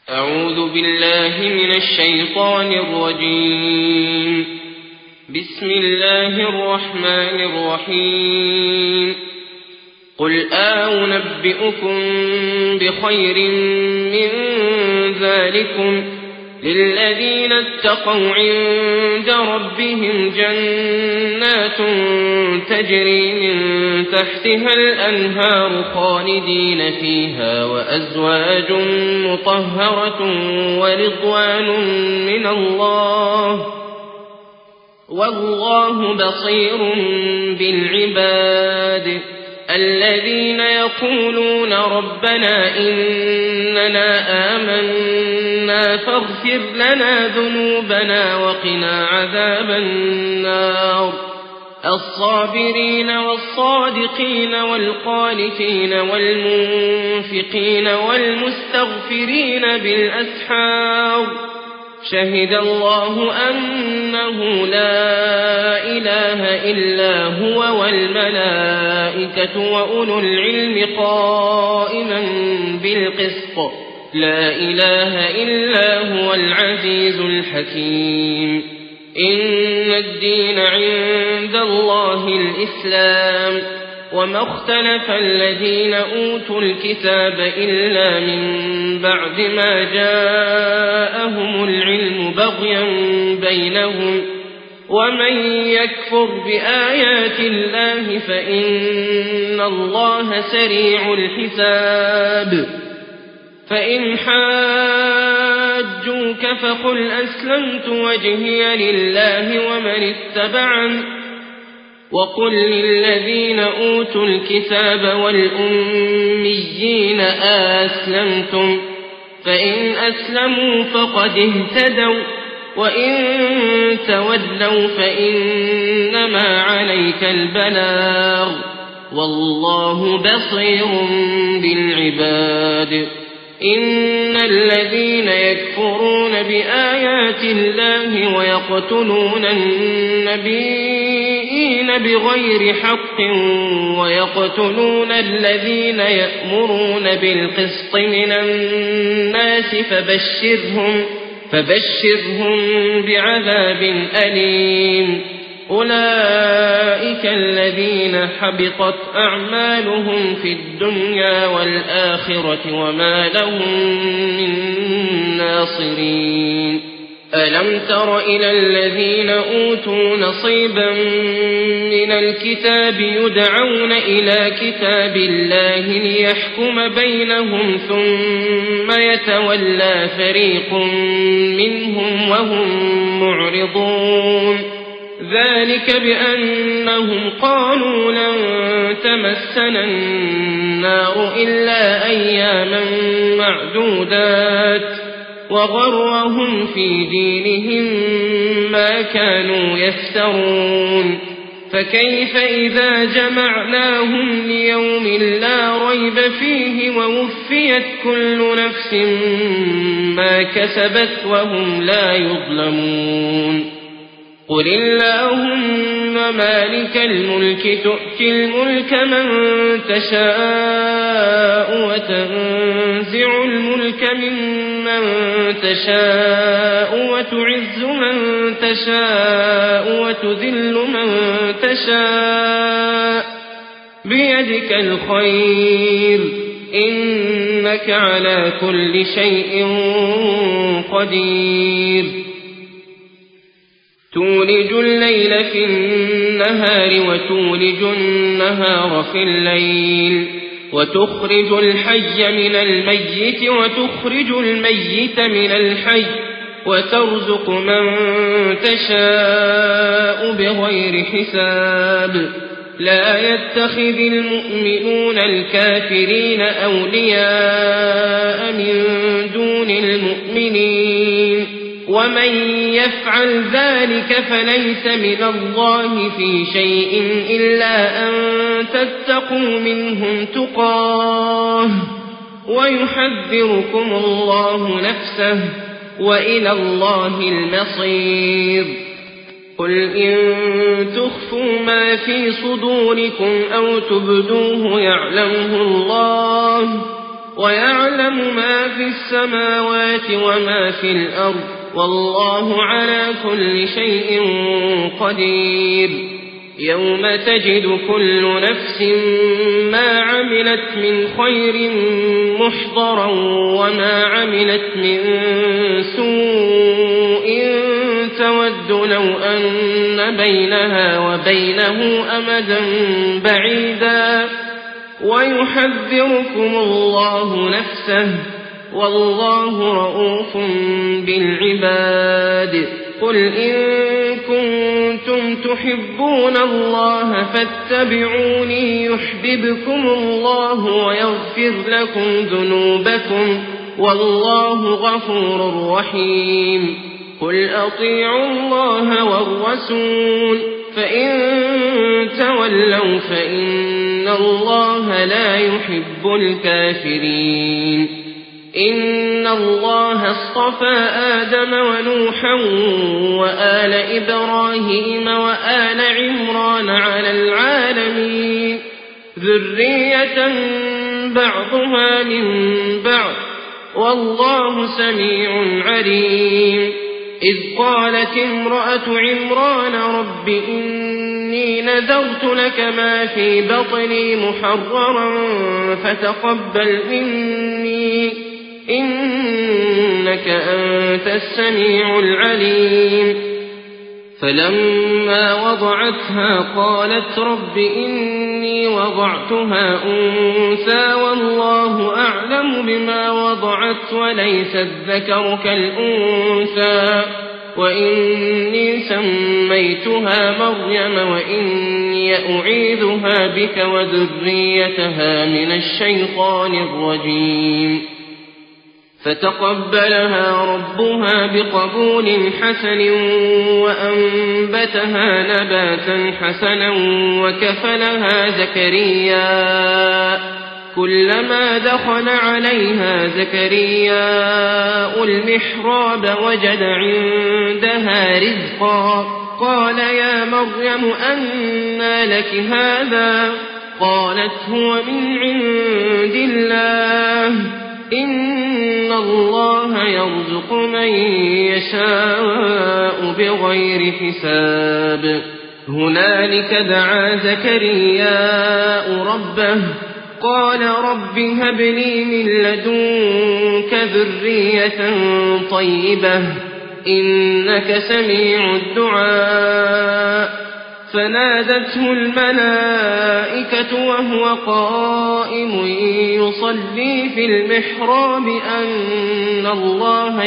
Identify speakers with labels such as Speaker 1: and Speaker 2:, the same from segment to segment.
Speaker 1: أعوذ بالله من الشيطان الرجيم. بسم الله الرحمن الرحيم. قل أنبئكم بخير من ذلكم للذين اتقوا عند ربهم جنات تجري من تحتها الأنهار خالدين فيها وأزواج مطهرة ورضوان من الله والله بصير بالعباد. الذين يقولون ربنا إننا آمنا فاغفر لنا ذنوبنا وقنا عذاب النار. الصابرين والصادقين والقانتين والمنفقين والمستغفرين بالأسحار. شهد الله أنه لا إله إلا هو والملائكة وأولو العلم قائما بالقسط. لا إله إلا هو العزيز الحكيم. إن الدين عند الله الإسلام وما اختلف الذين أوتوا الكتاب إلا من بعد ما جاءهم العلم بغيا بينهم. ومن يكفر بآيات الله فإن الله سريع الحساب. فإن حاجوك فقل أسلمت وجهي لله ومن اتبعني وقل للذين أوتوا الكتاب والأميين أسلمتم فإن أسلموا فقد اهتدوا وإن تولوا فإنما عليك البلاغ والله بصير بالعباد. إن الذين يكفرون بآيات الله ويقتلون النبيين بغير حق ويقتلون الذين يأمرون بالقسط من الناس فبشرهم بعذاب أليم. أولئك الذين حبطت أعمالهم في الدنيا والآخرة وما لهم من ناصرين. ألم تر إلى الذين أوتوا نصيبا من الكتاب يدعون إلى كتاب الله ليحكم بينهم ثم يتولى فريق منهم وهم معرضون. ذلك بأنهم قالوا لن تمسنا النار إلا أياما معدودات وغرهم في دينهم ما كانوا يفترون. فكيف إذا جمعناهم ليوم لا ريب فيه ووفيت كل نفس ما كسبت وهم لا يظلمون. قل اللهم مالك الملك تؤتي الملك من تشاء وتنزع الملك ممن تشاء وتعز من تشاء وتذل من تشاء بيدك الخير إنك على كل شيء قدير. تولج الليل في النهار وتولج النهار في الليل وتخرج الحي من الميت وتخرج الميت من الحي وترزق من تشاء بغير حساب. لا يتخذ المؤمنون الكافرين أولياء من دون المؤمنين ومن يفعل ذلك فليس من الله في شيء إلا أن تتقوا منهم تقاه ويحذركم الله نفسه وإلى الله المصير. قل إن تخفوا ما في صدوركم أو تبدوه يعلمه الله ويعلم ما في السماوات وما في الأرض والله على كل شيء قدير يوم تجد كل نفس ما عملت من خير محضرا وما عملت من سوء تود لو أن بينها وبينه أمدا بعيدا ويحذركم الله نفسه والله رؤوف بالعباد قل إن كنتم تحبون الله فاتبعوني يحببكم الله ويغفر لكم ذنوبكم والله غفور رحيم قل أطيعوا الله والرسول فإن تولوا فإن الله لا يحب الكافرين إن الله اصطفى آدم ونوحا وآل إبراهيم وآل عمران على العالمين ذرية بعضها من بعض والله سميع عليم إذ قالت امرأة عمران رب إني نذرت لك ما في بطني محررا فتقبل مني إنك أنت السميع العليم فلما وضعتها قالت رب إني وضعتها أنثى والله أعلم بما وضعت وليس الذكر كالأنثى وإني سميتها مريم وإني أعيذها بك وذريتها من الشيطان الرجيم فتقبلها ربها بقبول حسن وأنبتها نباتا حسنا وكفلها زكريا كلما دخل عليها زكريا المحراب وجد عندها رزقا قال يا مريم أنى لك هذا قالت هو من عند الله إن الله يرزق من يشاء بغير حساب هنالك دعا زكريا ربه قال رب هب لي من لدنك ذرية طيبة إنك سميع الدعاء فنادته الملائكة وهو قائم يصلي في المحراب أن الله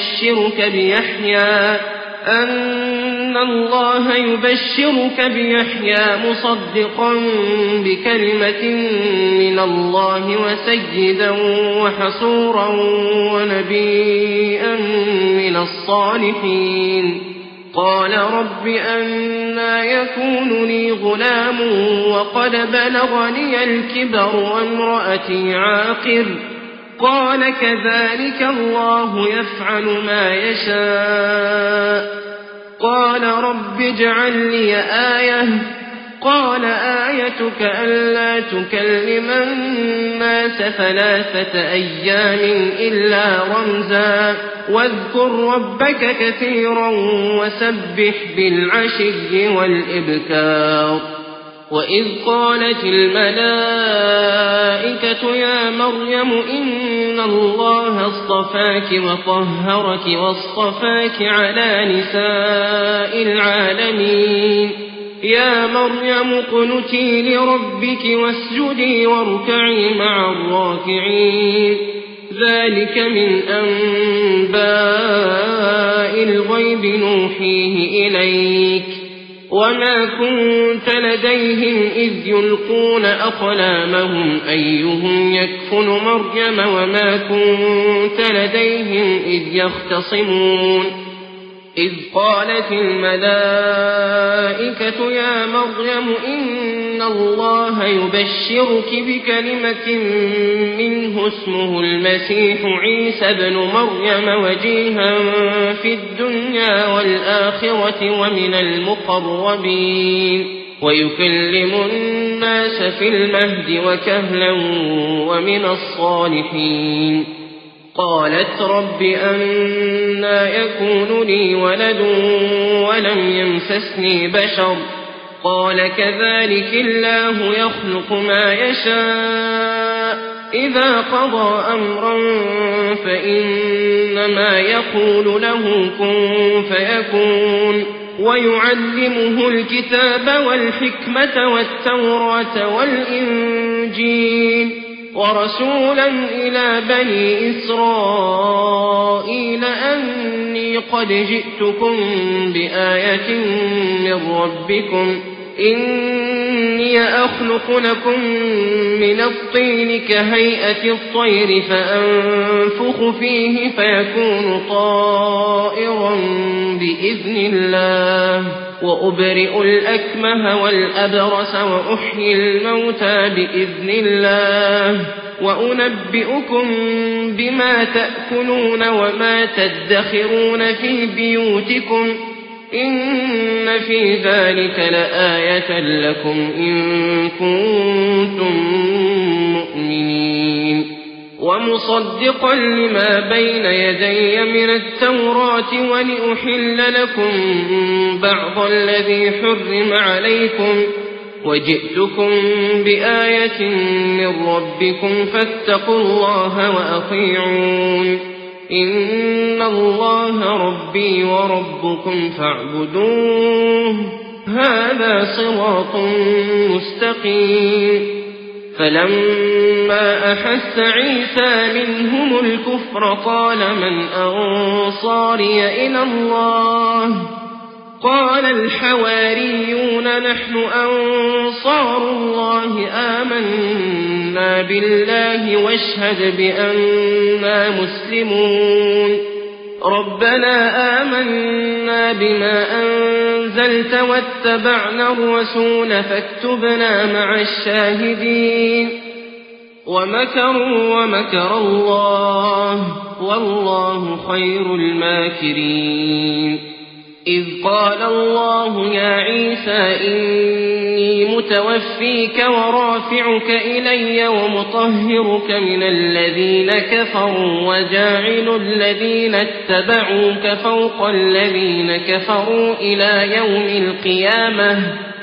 Speaker 1: يبشرك بيحيى مصدقا بكلمة من الله وسيدا وحصورا ونبيا من الصالحين قال رب أنى يكون لي غلام وقد بلغني الكبر وامرأتي عاقر قال كذلك الله يفعل ما يشاء قال رب اجعل لي آية قال آيتك ألا تكلم الناس 3 أيام إلا رمزا واذكر ربك كثيرا وسبح بالعشي والإبكار وإذ قالت الملائكة يا مريم إن الله اصطفاك وطهرك واصطفاك على نساء العالمين يا مريم اقنتي لربك واسجدي واركعي مع الراكعين ذلك من أنباء الغيب نوحيه إليك وما كنت لديهم إذ يلقون أقلامهم أيهم يكفل مريم وما كنت لديهم إذ يختصمون إذ قالت الملائكة يا مريم إن الله يبشرك بكلمة منه اسمه المسيح عيسى بن مريم وجيها في الدنيا والآخرة ومن المقربين ويكلم الناس في المهد وكهلا ومن الصالحين. قالت رب أنى يكون لي ولد ولم يمسسني بشر قال كذلك الله يخلق ما يشاء إذا قضى أمرا فإنما يقول له كن فيكون. ويعلمه الكتاب والحكمة والتوراة والإنجيل ورسولا إلى بني إسرائيل أني قد جئتكم بآية من ربكم إني أخلق لكم من الطين كهيئة الطير فأنفخ فيه فيكون طائرا بإذن الله وأبرئ الأكمه والأبرص وأحيي الموتى بإذن الله وأنبئكم بما تأكلون وما تدخرون في بيوتكم إن في ذلك لآية لكم إن كنتم مؤمنين. ومصدقا لما بين يدي من التوراة ولأحل لكم بعض الذي حرم عليكم وجئتكم بآية من ربكم فاتقوا الله وأطيعون إن الله ربي وربكم فاعبدوه هذا صراط مستقيم. فلما أحس عيسى منهم الكفر قال من أنصاري إلى الله قال الحواريون نحن أنصار الله آمنا بالله واشهد بأننا مسلمون. ربنا آمنا بما أنزلت واتبعنا الرسول فاكتبنا مع الشاهدين. ومكروا ومكر الله والله خير الماكرين. إذ قال الله يا عيسى إني متوفيك ورافعك إلي ومطهرك من الذين كفروا وجاعل الذين اتبعوك فوق الذين كفروا إلى يوم القيامة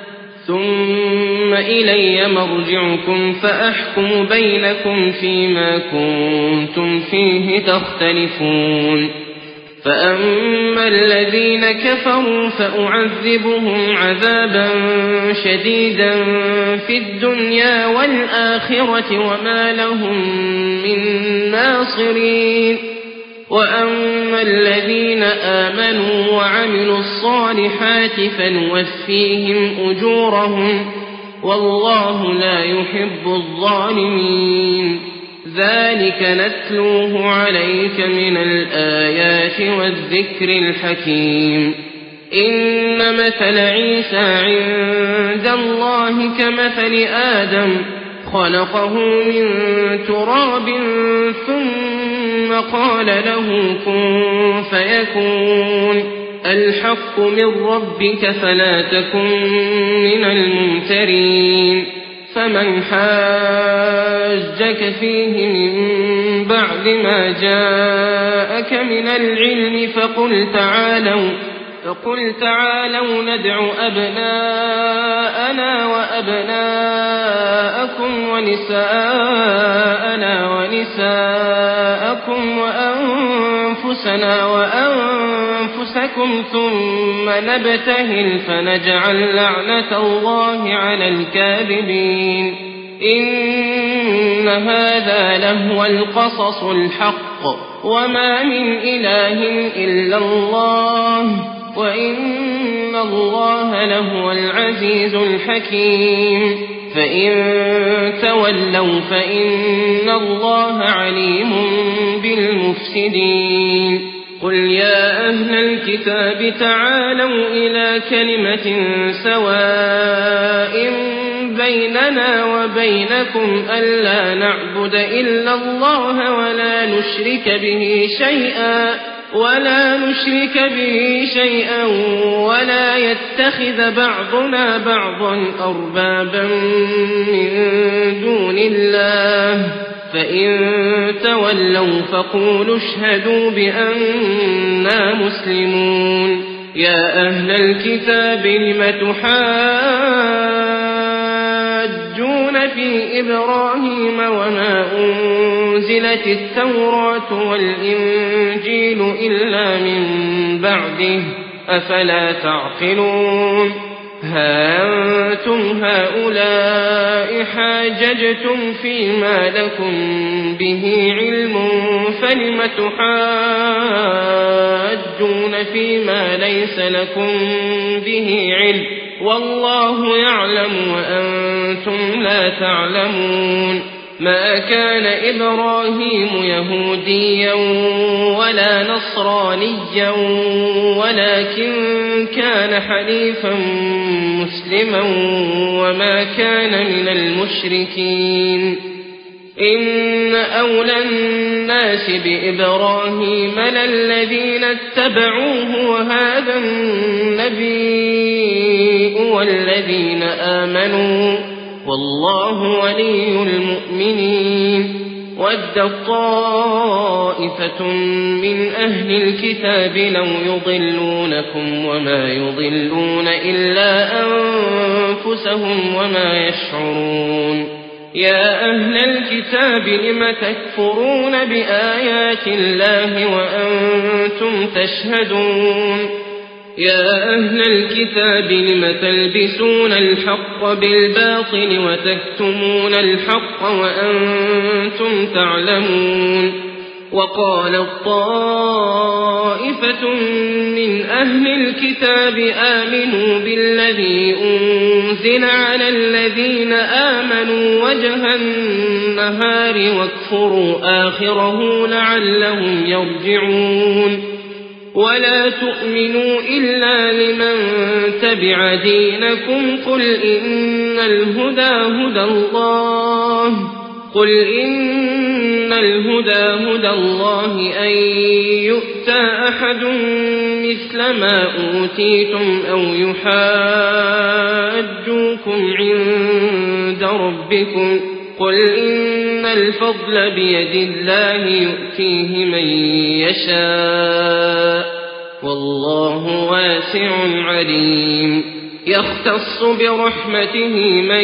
Speaker 1: ثم إلي مرجعكم فأحكم بينكم فيما كنتم فيه تختلفون. فأما الذين كفروا فأعذبهم عذابا شديدا في الدنيا والآخرة وما لهم من ناصرين. وأما الذين آمنوا وعملوا الصالحات فنوفيهم أجورهم والله لا يحب الظالمين. ذلك نتلوه عليك من الآيات والذكر الحكيم. إن مثل عيسى عند الله كمثل آدم خلقه من تراب ثم قال له كن فيكون. الحق من ربك فلا تكن من الممترين. فمن حاجك فيه من بعد ما جاءك من العلم فقل تعالوا ندع أبناءنا وأبناءكم ونساءنا ونساءكم وأنفسنا وأنفسكم ثم نبتهل فنجعل لعنة الله على الكاذبين. إن هذا لهو القصص الحق وما من إله إلا الله وإن الله لهو العزيز الحكيم. فإن تولوا فإن الله عليم بالمفسدين. قل يا أهل الكتاب تعالوا إلى كلمة سواء بيننا وبينكم ألا نعبد إلا الله ولا نشرك به شيئا ولا نشرك به شيئا ولا يتخذ بعضنا بعضا أربابا من دون الله فإن تولوا فقولوا اشهدوا بأننا مسلمون يا أهل الكتاب لم تحاجون في إبراهيم وما أنزلت التوراة والإنجيل إلا من بعده أفلا تعقلون ها أنتم هؤلاء حاججتم فيما لكم به علم فلم تحاجون فيما ليس لكم به علم والله يعلم وأنتم لا تعلمون ما كان إبراهيم يهوديا ولا نصرانيا ولكن كان حنيفا مسلما وما كان من المشركين إن أولى الناس بإبراهيم للذين اتبعوه وهذا النبي والذين آمنوا والله ولي المؤمنين ود طائفة من أهل الكتاب لو يضلونكم وما يضلون إلا أنفسهم وما يشعرون يا أهل الكتاب لم تكفرون بآيات الله وأنتم تشهدون يا أهل الكتاب لم تلبسون الحق بالباطل وتكتمون الحق وأنتم تعلمون وقالت طائفة من أهل الكتاب آمنوا بالذي أنزل على الذين آمنوا وجه النهار واكفروا آخره لعلهم يرجعون ولا تؤمنوا إلا لمن تبع دينكم قل إن الهدى هدى الله أن يؤتى أحد مثل ما أوتيتم أو يحاجوكم عند ربكم قل إن الفضل بيد الله يؤتيه من يشاء والله واسع عليم يختص برحمته من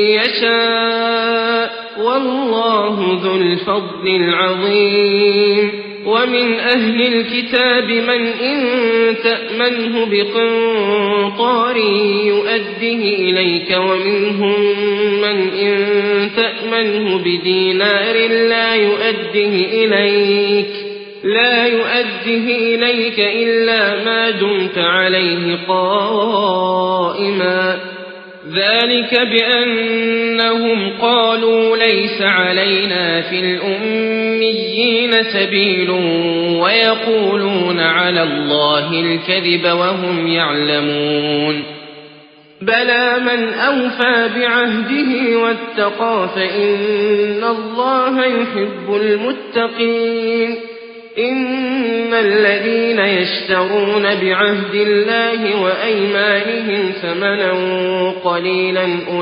Speaker 1: يشاء والله ذو الفضل العظيم ومن أهل الكتاب من إن تأمنه بقنطار يؤده إليك ومنهم من إن تأمنه بدينار لا يؤده إليك إلا ما دمت عليه قائما ذلك بأنهم قالوا ليس علينا في الأميين سبيل ويقولون على الله الكذب وهم يعلمون بلى من أوفى بعهده واتقى فإن الله يحب المتقين إن الذين يشترون بعهد الله وأيمانهم ثمنا قليلا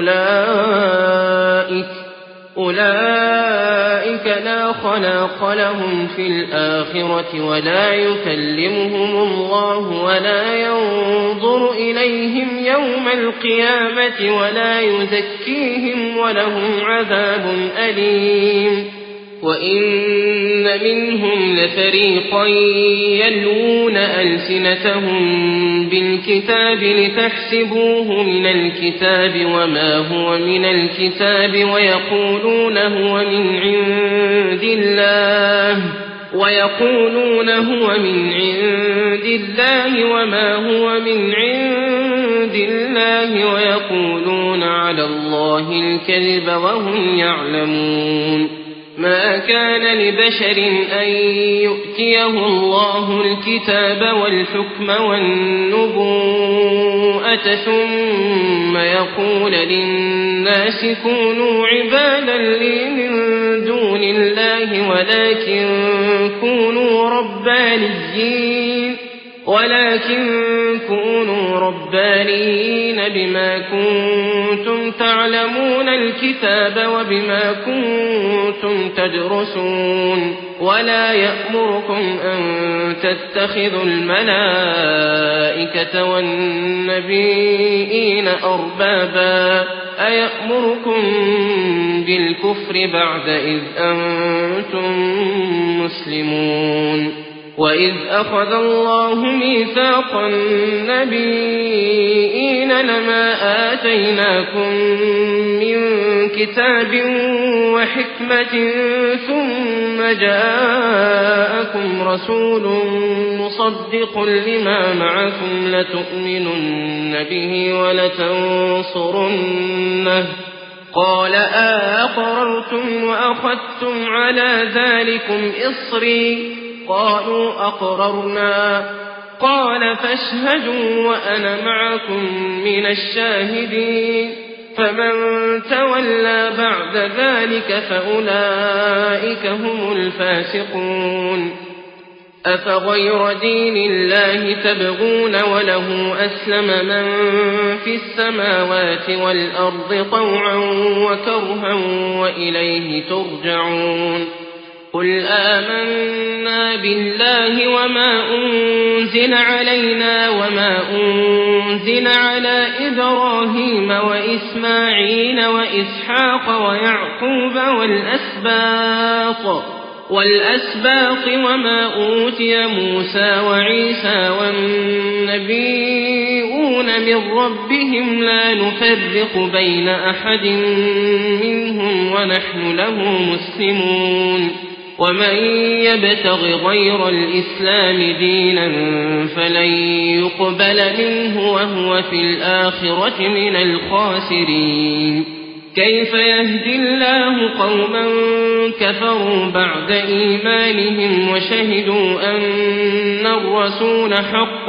Speaker 1: أولئك لا خلاق لهم في الآخرة ولا يكلمهم الله ولا ينظر إليهم يوم القيامة ولا يزكيهم ولهم عذاب أليم وإن منهم لفريقا يلوون ألسنتهم بالكتاب لتحسبوه من الكتاب وما هو من الكتاب ويقولون هو من عند الله وما هو من عند الله ويقولون على الله الكذب وهم يعلمون ما كان لبشر أن يؤتيه الله الكتاب والحكم والنبوءة ثم يقول للناس كونوا عبادا لي من دون الله ولكن كونوا ربانيين بما كنتم تعلمون الكتاب وبما كنتم تدرسون ولا يأمركم أن تتخذوا الملائكة والنبيين أربابا أيأمركم بالكفر بعد إذ أنتم مسلمون وإذ أخذ الله ميثاق النبيين لما آتيناكم من كتاب وحكمة ثم جاءكم رسول مصدق لما معكم لتؤمنن به ولتنصرنه قال أأقررتم وأخذتم على ذلكم إصري قالوا أقررنا قال فاشهدوا وأنا معكم من الشاهدين فمن تولى بعد ذلك فأولئك هم الفاسقون أفغير دين الله تبغون وله أسلم من في السماوات والأرض طوعا وكرها وإليه ترجعون قل آمنا بالله وما أنزل علينا وما أنزل على إبراهيم وإسماعيل وإسحاق ويعقوب والأسباط وما أوتي موسى وعيسى والنبيون من ربهم لا نفرق بين أحد منهم ونحن له مسلمون ومن يبتغ غير الإسلام دينا فلن يقبل منه وهو في الآخرة من الخاسرين كيف يهدي الله قوما كفروا بعد إيمانهم وشهدوا أن الرسول حق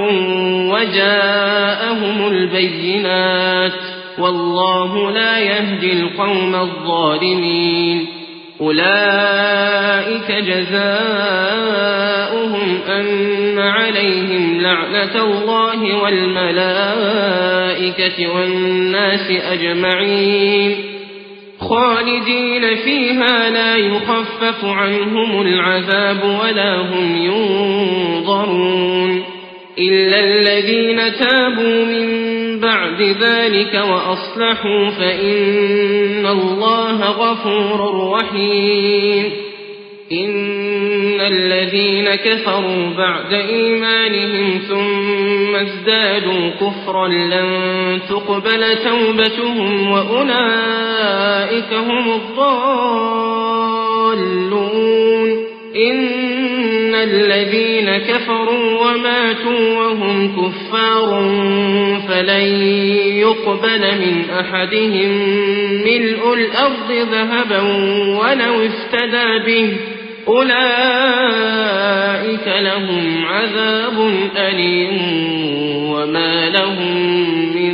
Speaker 1: وجاءهم البينات والله لا يهدي القوم الظالمين أولئك جزاؤهم أن عليهم لعنة الله والملائكة والناس أجمعين خالدين فيها لا يخفف عنهم العذاب ولا هم ينظرون إلا الذين تابوا من بعد ذلك وأصلحوا فإن الله غفور رحيم إن الذين كفروا بعد إيمانهم ثم ازدادوا كفرا لن تقبل توبتهم وأولئك هم الضالون إن الذين كفروا وماتوا وهم كفار فلن يقبل من أحدهم ملء الأرض ذهبا ولو افتدى به أولئك لهم عذاب أليم وما لهم من